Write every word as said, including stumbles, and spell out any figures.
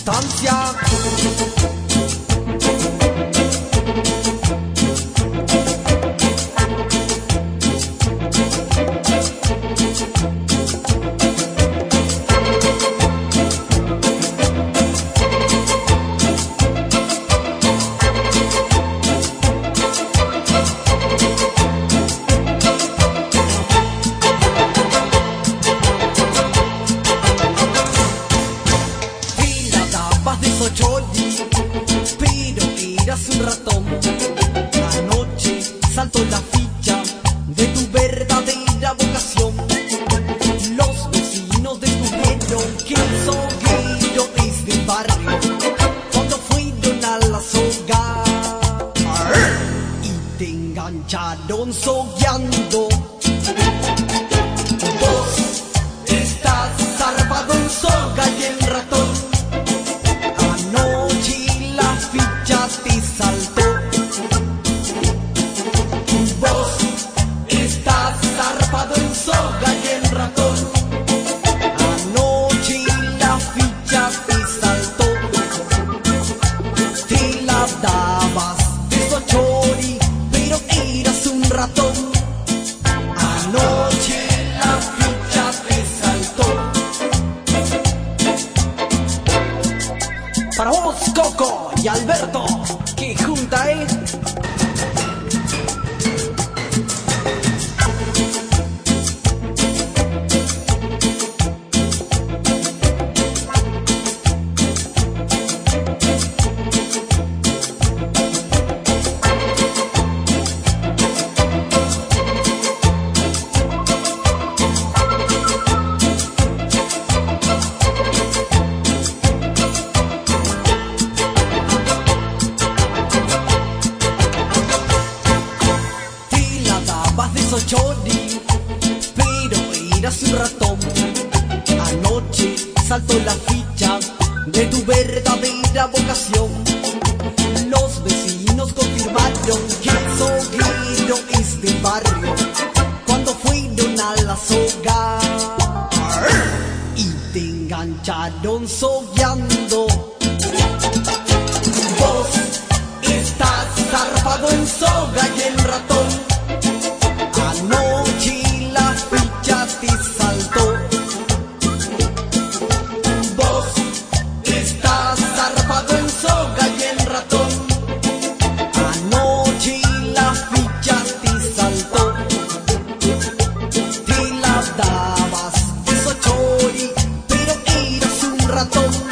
distancia. Pero eras un ratón. Anoche saltó la ficha de tu verdadera vocación. Los vecinos descubrieron que el soguero es del barrio cuando fueron a la soga y te engancharon sogueando. Vos estás zarpado en soga y el ratón te saltó. Vos estás zarpado en soga y el ratón anoche la ficha te saltó. Te la dabas de sochori, pero eras un ratón. Anoche la ficha te saltó. Para vos, Coco y Alberto, que junta, ¿eh? Chori, pero eras un ratón. Anoche saltó la ficha de tu verdadera vocación. Los vecinos confirmaron que el soguero es del barrio cuando fueron a la soga y te engancharon sogueando. Vos estás zarpado en soga y el ratón anoche la ficha te saltó. Vos estás zarpado en soga y el ratón anoche la ficha te saltó. Te la dabas de sochori, pero eras un ratón.